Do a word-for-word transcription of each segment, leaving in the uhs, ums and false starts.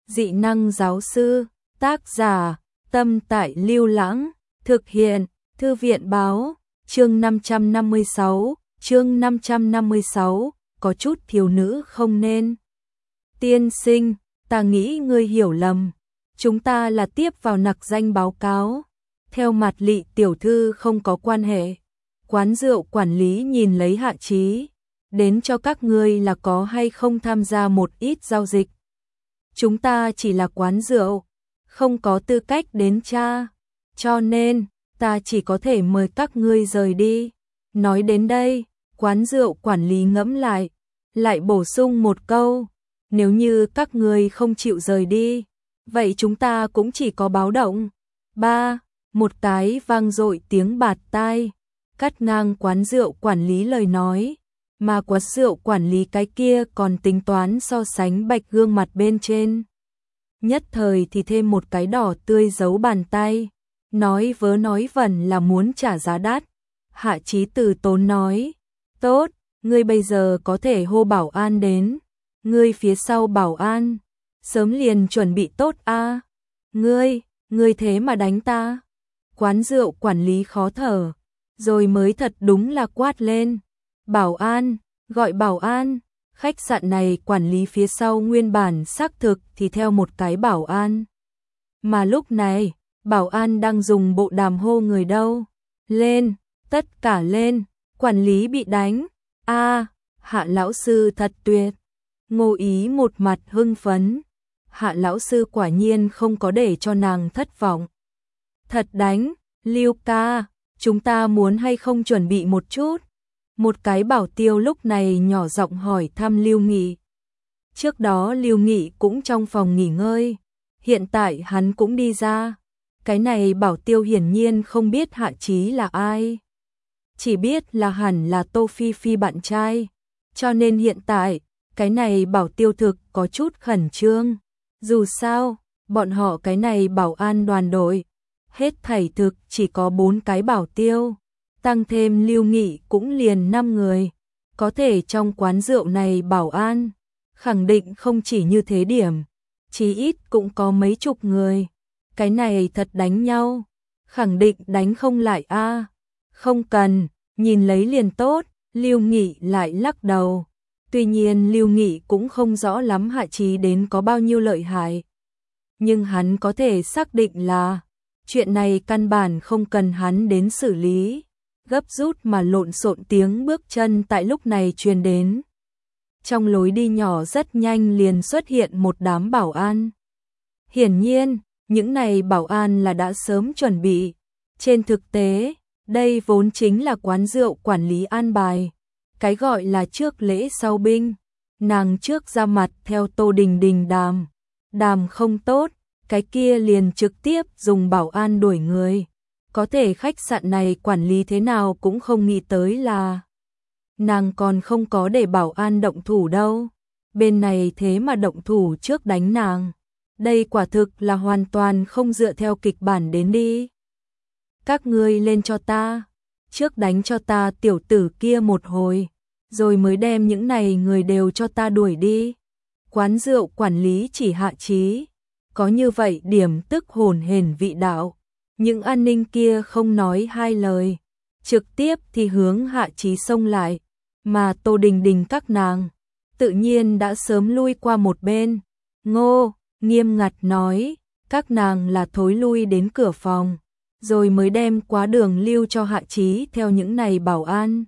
Dị năng giáo sư, tác giả, Tâm Tại Lưu Lãng, thực hiện, Thư viện báo, chương năm trăm năm mươi sáu, chương năm trăm năm mươi sáu, có chút thiếu nữ không nên. Tiên sinh, ta nghĩ ngươi hiểu lầm, chúng ta là tiếp vào nặc danh báo cáo, theo mặt Lị tiểu thư không có quan hệ. Quán rượu quản lý nhìn lấy Hạ Chí, đến cho các ngươi là có hay không tham gia một ít giao dịch. Chúng ta chỉ là quán rượu, không có tư cách đến tra, cho nên ta chỉ có thể mời các ngươi rời đi. Nói đến đây, quán rượu quản lý ngẫm lại, lại bổ sung một câu, nếu như các ngươi không chịu rời đi, vậy chúng ta cũng chỉ có báo động. Ba, một cái vang dội tiếng bạt tai, cắt ngang quán rượu quản lý lời nói, mà quán rượu quản lý cái kia còn tính toán so sánh bạch gương mặt bên trên. Nhất thời thì thêm một cái đỏ tươi giấu bàn tay, nói vớ nói vẩn là muốn trả giá đắt. Hạ Chí từ tốn nói, tốt, ngươi bây giờ có thể hô bảo an đến, ngươi phía sau bảo an, sớm liền chuẩn bị tốt a. À? Ngươi, ngươi thế mà đánh ta. Quán rượu quản lý khó thở, rồi mới thật đúng là quát lên, bảo an, gọi bảo an. Khách sạn này quản lý phía sau nguyên bản xác thực thì theo một cái bảo an. Mà lúc này, bảo an đang dùng bộ đàm hô người đâu. Lên, tất cả lên, quản lý bị đánh. A, à, Hạ lão sư thật tuyệt. Ngô Ý một mặt hưng phấn. Hạ lão sư quả nhiên không có để cho nàng thất vọng. Thật đánh, Lưu ca, chúng ta muốn hay không chuẩn bị một chút. Một cái bảo tiêu lúc này nhỏ giọng hỏi thăm Lưu Nghị. Trước đó Lưu Nghị cũng trong phòng nghỉ ngơi, hiện tại hắn cũng đi ra. Cái này bảo tiêu hiển nhiên không biết Hạ Chí là ai, chỉ biết là hẳn là Tô Phi Phi bạn trai, cho nên hiện tại cái này bảo tiêu thực có chút khẩn trương. Dù sao, bọn họ cái này bảo an đoàn đội, hết thảy thực chỉ có bốn cái bảo tiêu. Tăng thêm Lưu Nghị cũng liền năm người, có thể trong quán rượu này bảo an, khẳng định không chỉ như thế điểm, chí ít cũng có mấy chục người. Cái này thật đánh nhau, khẳng định đánh không lại a. À, không cần, nhìn lấy liền tốt. Lưu Nghị lại lắc đầu. Tuy nhiên Lưu Nghị cũng không rõ lắm Hạ Chí đến có bao nhiêu lợi hại, nhưng hắn có thể xác định là chuyện này căn bản không cần hắn đến xử lý. Gấp rút mà lộn xộn tiếng bước chân tại lúc này truyền đến. Trong lối đi nhỏ rất nhanh liền xuất hiện một đám bảo an. Hiển nhiên, những này bảo an là đã sớm chuẩn bị. Trên thực tế, đây vốn chính là quán rượu quản lý an bài. Cái gọi là trước lễ sau binh. Nàng trước ra mặt theo Tô Đình Đình đàm. Đàm không tốt, cái kia liền trực tiếp dùng bảo an đuổi người. Có thể khách sạn này quản lý thế nào cũng không nghĩ tới là nàng còn không có để bảo an động thủ đâu. Bên này thế mà động thủ trước đánh nàng. Đây quả thực là hoàn toàn không dựa theo kịch bản đến đi. Các ngươi lên cho ta, trước đánh cho ta tiểu tử kia một hồi, rồi mới đem những này người đều cho ta đuổi đi. Quán rượu quản lý chỉ Hạ Chí, có như vậy điểm tức hồn hển vị đạo. Những an ninh kia không nói hai lời, trực tiếp thì hướng Hạ Chí xông lại, mà Tô Đình Đình các nàng tự nhiên đã sớm lui qua một bên. Ngô, nghiêm ngặt nói, các nàng là thối lui đến cửa phòng, rồi mới đem quá đường lưu cho Hạ Chí theo những này bảo an.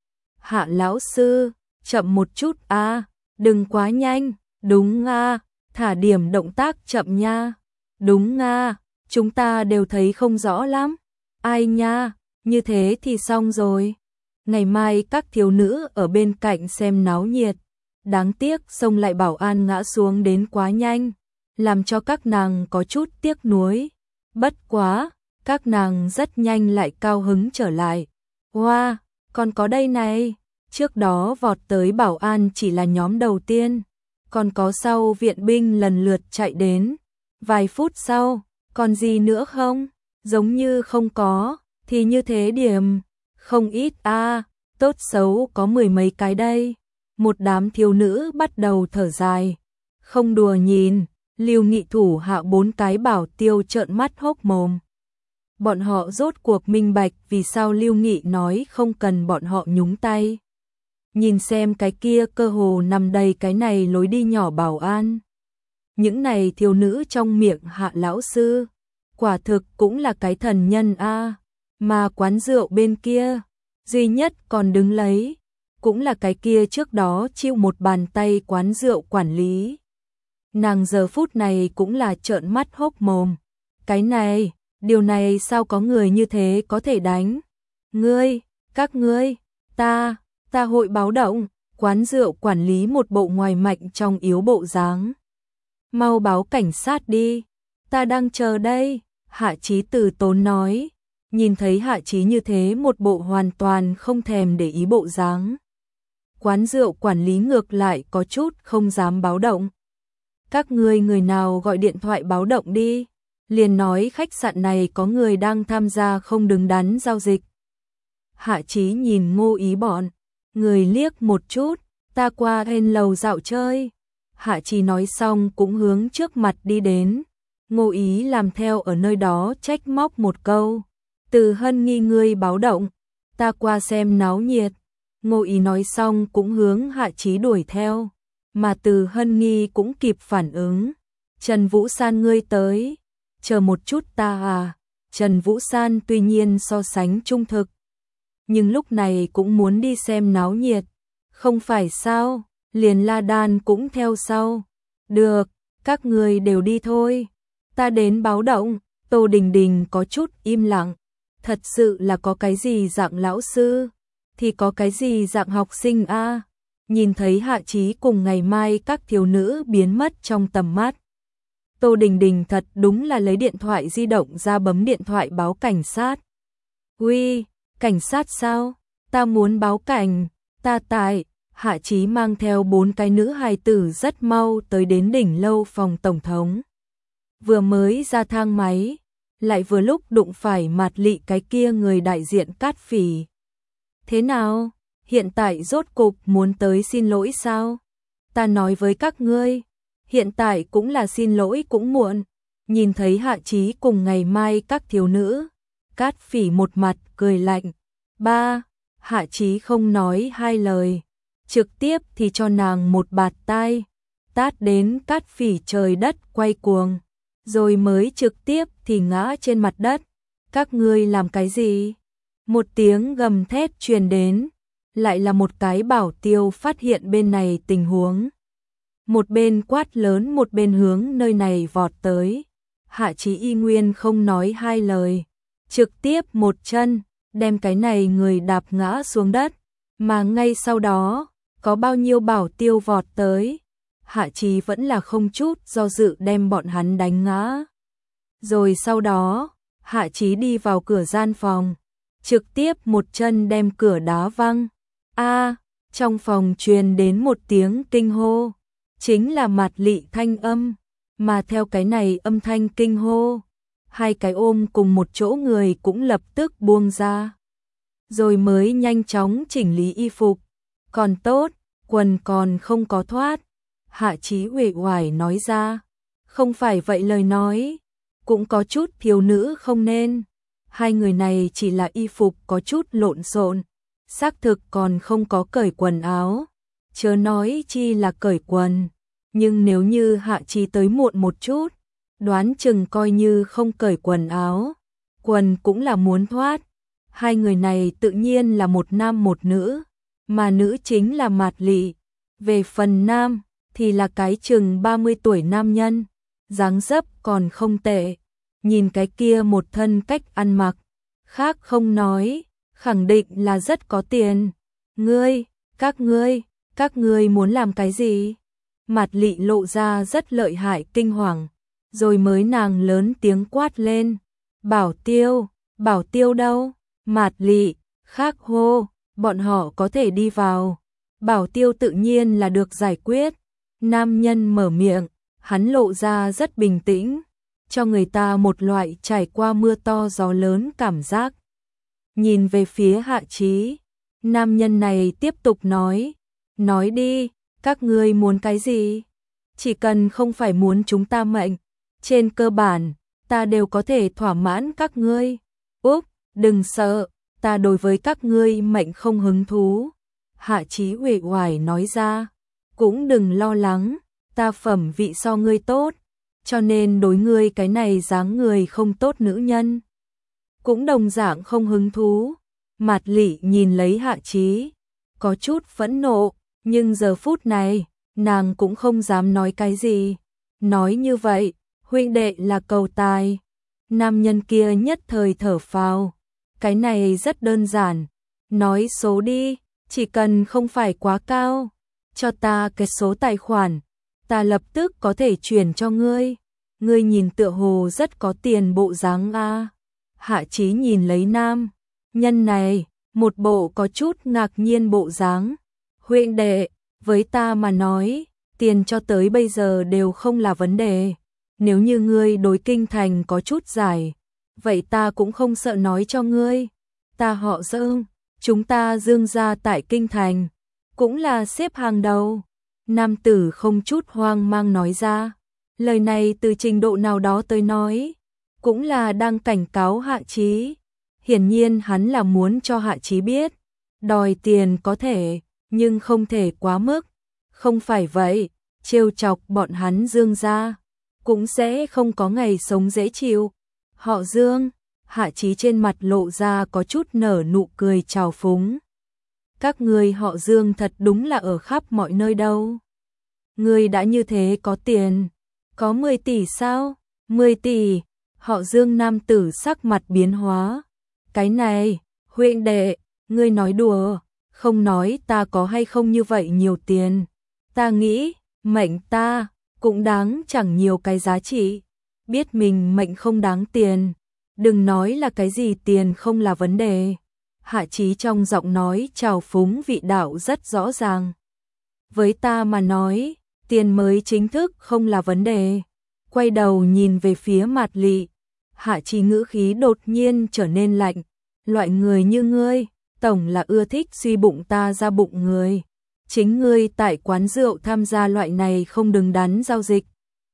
Hạ lão sư, chậm một chút a, à, đừng quá nhanh, đúng a, à, thả điểm động tác chậm nha, đúng a. À. Chúng ta đều thấy không rõ lắm. Ai nha, như thế thì xong rồi. Ngày mai các thiếu nữ ở bên cạnh xem náo nhiệt. Đáng tiếc xông lại bảo an ngã xuống đến quá nhanh, làm cho các nàng có chút tiếc nuối. Bất quá, các nàng rất nhanh lại cao hứng trở lại. Wow, còn có đây này. Trước đó vọt tới bảo an chỉ là nhóm đầu tiên, còn có sau viện binh lần lượt chạy đến. Vài phút sau, còn gì nữa không? Giống như không có, thì như thế điểm, không ít a, à, tốt xấu có mười mấy cái đây. Một đám thiếu nữ bắt đầu thở dài. Không đùa nhìn, Lưu Nghị thủ hạ bốn cái bảo tiêu trợn mắt hốc mồm. Bọn họ rốt cuộc minh bạch vì sao Lưu Nghị nói không cần bọn họ nhúng tay. Nhìn xem cái kia cơ hồ nằm đầy cái này lối đi nhỏ bảo an. Những này thiếu nữ trong miệng Hạ lão sư, quả thực cũng là cái thần nhân a. Mà quán rượu bên kia, duy nhất còn đứng lấy, cũng là cái kia trước đó chiêu một bàn tay quán rượu quản lý. Nàng giờ phút này cũng là trợn mắt hốc mồm. Cái này, điều này sao có người như thế có thể đánh? Ngươi, các ngươi, ta, ta hội báo động, quán rượu quản lý một bộ ngoài mạnh trong yếu bộ dáng. Mau báo cảnh sát đi, ta đang chờ đây, Hạ Chí từ tốn nói. Nhìn thấy Hạ Chí như thế một bộ hoàn toàn không thèm để ý bộ dáng. Quán rượu quản lý ngược lại có chút không dám báo động. Các ngươi người nào gọi điện thoại báo động đi, liền nói khách sạn này có người đang tham gia không đứng đắn giao dịch. Hạ Chí nhìn Ngô Ý bọn, người liếc một chút, ta qua lên lầu dạo chơi. Hạ Chí nói xong cũng hướng trước mặt đi đến. Ngô Ý làm theo ở nơi đó trách móc một câu. Từ Hân nghi ngươi báo động, ta qua xem náo nhiệt. Ngô Ý nói xong cũng hướng Hạ Chí đuổi theo, mà Từ Hân nghi cũng kịp phản ứng. Trần Vũ San ngươi tới, chờ một chút ta à. Trần Vũ San tuy nhiên so sánh trung thực, nhưng lúc này cũng muốn đi xem náo nhiệt. Không phải sao, liền La Đan cũng theo sau. Được, các người đều đi thôi, ta đến báo động. Tô Đình Đình có chút im lặng. Thật sự là có cái gì dạng lão sư, thì có cái gì dạng học sinh a. À. Nhìn thấy Hạ Chí cùng ngày mai các thiếu nữ biến mất trong tầm mắt. Tô Đình Đình thật đúng là lấy điện thoại di động ra bấm điện thoại báo cảnh sát. Uy, cảnh sát sao? Ta muốn báo cảnh, ta tại. Hạ Chí mang theo bốn cái nữ hài tử rất mau tới đến đỉnh lâu phòng tổng thống. Vừa mới ra thang máy, lại vừa lúc đụng phải Mạt Lị cái kia người đại diện Cát Phỉ. Thế nào? Hiện tại rốt cục muốn tới xin lỗi sao? Ta nói với các ngươi, hiện tại cũng là xin lỗi cũng muộn. Nhìn thấy Hạ Chí cùng ngày mai các thiếu nữ, Cát Phỉ một mặt cười lạnh. Ba, Hạ Chí không nói hai lời, trực tiếp thì cho nàng một bạt tai, tát đến Cát Phỉ trời đất quay cuồng, rồi mới trực tiếp thì ngã trên mặt đất. Các ngươi làm cái gì? Một tiếng gầm thét truyền đến, lại là một cái bảo tiêu phát hiện bên này tình huống. Một bên quát lớn một bên hướng nơi này vọt tới. Hạ Chí y nguyên không nói hai lời, trực tiếp một chân đem cái này người đạp ngã xuống đất, mà ngay sau đó có bao nhiêu bảo tiêu vọt tới, Hạ Chí vẫn là không chút do dự đem bọn hắn đánh ngã. Rồi sau đó, Hạ Chí đi vào cửa gian phòng, trực tiếp một chân đem cửa đá văng. A, trong phòng truyền đến một tiếng kinh hô, chính là Mạt Lị thanh âm, mà theo cái này âm thanh kinh hô, hai cái ôm cùng một chỗ người cũng lập tức buông ra, rồi mới nhanh chóng chỉnh lý y phục. Còn tốt, quần còn không có thoát. Hạ Chí uể oải nói ra. Không phải vậy lời nói, cũng có chút thiếu nữ không nên. Hai người này chỉ là y phục có chút lộn xộn, xác thực còn không có cởi quần áo, chớ nói chi là cởi quần. Nhưng nếu như Hạ Chí tới muộn một chút, đoán chừng coi như không cởi quần áo, quần cũng là muốn thoát. Hai người này tự nhiên là một nam một nữ, mà nữ chính là Mạt Lị. Về phần nam thì là cái chừng ba mươi tuổi nam nhân, dáng dấp còn không tệ. Nhìn cái kia một thân cách ăn mặc, khác không nói, khẳng định là rất có tiền. Ngươi, các ngươi, các ngươi muốn làm cái gì? Mạt Lị lộ ra rất lợi hại kinh hoàng, rồi mới nàng lớn tiếng quát lên. Bảo tiêu, bảo tiêu đâu? Mạt Lị, khác hô, bọn họ có thể đi vào. Bảo tiêu tự nhiên là được giải quyết. Nam nhân mở miệng, hắn lộ ra rất bình tĩnh, cho người ta một loại trải qua mưa to gió lớn cảm giác. Nhìn về phía Hạ Chí, nam nhân này tiếp tục nói, nói đi, các ngươi muốn cái gì? chỉ cần không phải muốn chúng ta mệnh, trên cơ bản, ta đều có thể thỏa mãn các ngươi. Úp, đừng sợ, ta đối với các ngươi mệnh không hứng thú. Hạ Chí uể oải nói ra, cũng đừng lo lắng, ta phẩm vị so ngươi tốt, cho nên đối ngươi cái này dáng người không tốt nữ nhân. Cũng đồng dạng không hứng thú. Mạt Lị nhìn lấy Hạ Chí, có chút phẫn nộ, nhưng giờ phút này, nàng cũng không dám nói cái gì. Nói như vậy, huynh đệ là cầu tài. Nam nhân kia nhất thời thở phào. Cái này rất đơn giản. Nói số đi, chỉ cần không phải quá cao. Cho ta cái số tài khoản, ta lập tức có thể chuyển cho ngươi. Ngươi nhìn tựa hồ rất có tiền bộ dáng a. Hạ Chí nhìn lấy nam nhân này, một bộ có chút ngạc nhiên bộ dáng. Huynh đệ, với ta mà nói, tiền cho tới bây giờ đều không là vấn đề. Nếu như ngươi đối kinh thành có chút giải, vậy ta cũng không sợ nói cho ngươi. Ta họ Dương, chúng ta Dương gia tại kinh thành, cũng là xếp hàng đầu. Nam tử không chút hoang mang nói ra. Lời này từ trình độ nào đó tới nói, cũng là đang cảnh cáo Hạ Chí. Hiển nhiên hắn là muốn cho Hạ Chí biết, đòi tiền có thể, nhưng không thể quá mức. Không phải vậy, trêu chọc bọn hắn Dương gia, cũng sẽ không có ngày sống dễ chịu. Họ Dương, Hạ Chí trên mặt lộ ra có chút nở nụ cười trào phúng. Các người họ Dương thật đúng là ở khắp mọi nơi đâu. Người đã như thế có tiền, có mười tỷ sao? mười tỷ, họ Dương nam tử sắc mặt biến hóa. Cái này, huynh đệ, ngươi nói đùa, không nói ta có hay không như vậy nhiều tiền. Ta nghĩ, mệnh ta, cũng đáng chẳng nhiều cái giá trị. Biết mình mệnh không đáng tiền, đừng nói là cái gì tiền không là vấn đề. Hạ Chí trong giọng nói trào phúng vị đạo rất rõ ràng. Với ta mà nói, tiền mới chính thức không là vấn đề. Quay đầu nhìn về phía Mạt Lị, Hạ Chí ngữ khí đột nhiên trở nên lạnh. Loại người như ngươi, tổng là ưa thích suy bụng ta ra bụng người. Chính ngươi tại quán rượu tham gia loại này không đứng đắn giao dịch,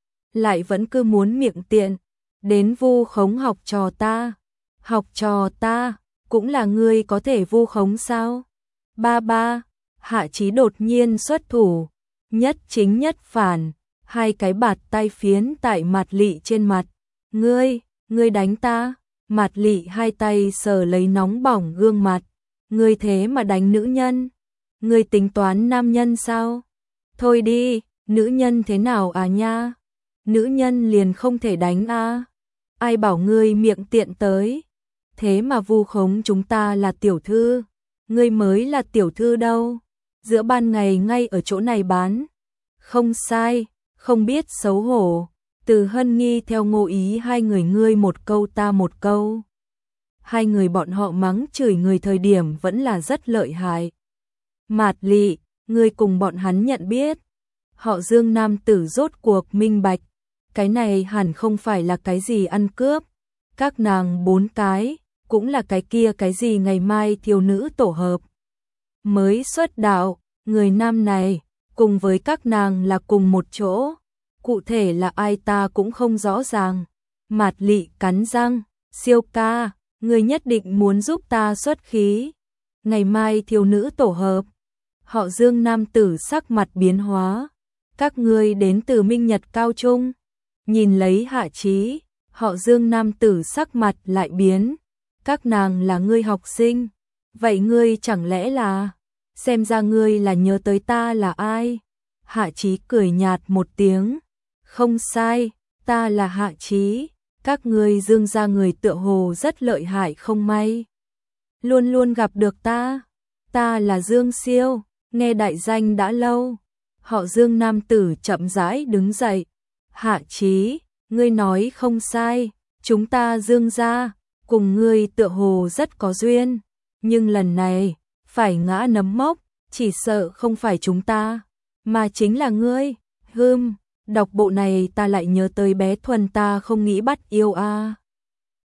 lại vẫn cứ muốn miệng tiện, đến vu khống học trò ta. Học trò ta, cũng là ngươi có thể vu khống sao? Ba ba, Hạ Chí đột nhiên xuất thủ, nhất chính nhất phản, hai cái bạt tay phiến tại Mạt Lị trên mặt. Ngươi, ngươi đánh ta? Mạt Lị hai tay sờ lấy nóng bỏng gương mặt. Ngươi thế mà đánh nữ nhân? Ngươi tính toán nam nhân sao? Thôi đi, nữ nhân thế nào à nha? Nữ nhân liền không thể đánh à? Ai bảo ngươi miệng tiện tới? Thế mà vu khống chúng ta là tiểu thư. Ngươi mới là tiểu thư đâu. Giữa ban ngày ngay ở chỗ này bán. Không sai, không biết xấu hổ. Từ Hân Nghi theo Ngô Ý hai người ngươi một câu ta một câu. Hai người bọn họ mắng chửi người thời điểm vẫn là rất lợi hại. Mạt Lị, ngươi cùng bọn hắn nhận biết. Họ Dương nam tử rốt cuộc minh bạch. Cái này hẳn không phải là cái gì ăn cướp. Các nàng bốn cái, cũng là cái kia cái gì ngày mai thiếu nữ tổ hợp. Mới xuất đạo, người nam này, cùng với các nàng là cùng một chỗ. Cụ thể là ai ta cũng không rõ ràng. Mạt Lị cắn răng, Siêu ca, người nhất định muốn giúp ta xuất khí. Ngày mai thiếu nữ tổ hợp. Họ Dương nam tử sắc mặt biến hóa. Các ngươi đến từ Minh Nhật Cao Trung. Nhìn lấy Hạ Chí, họ Dương nam tử sắc mặt lại biến. Các nàng là ngươi học sinh. Vậy ngươi chẳng lẽ là... Xem ra ngươi là nhớ tới ta là ai? Hạ Chí cười nhạt một tiếng. Không sai, ta là Hạ Chí. Các ngươi Dương gia người tựa hồ rất lợi hại không may. Luôn luôn gặp được ta. Ta là Dương Siêu, nghe đại danh đã lâu. Họ Dương nam tử chậm rãi đứng dậy. Hạ Chí, ngươi nói không sai, chúng ta Dương gia, cùng ngươi tựa hồ rất có duyên. Nhưng lần này, phải ngã nấm mốc, chỉ sợ không phải chúng ta, mà chính là ngươi. Hừm, đọc bộ này ta lại nhớ tới bé Thuần ta không nghĩ bắt yêu a. À.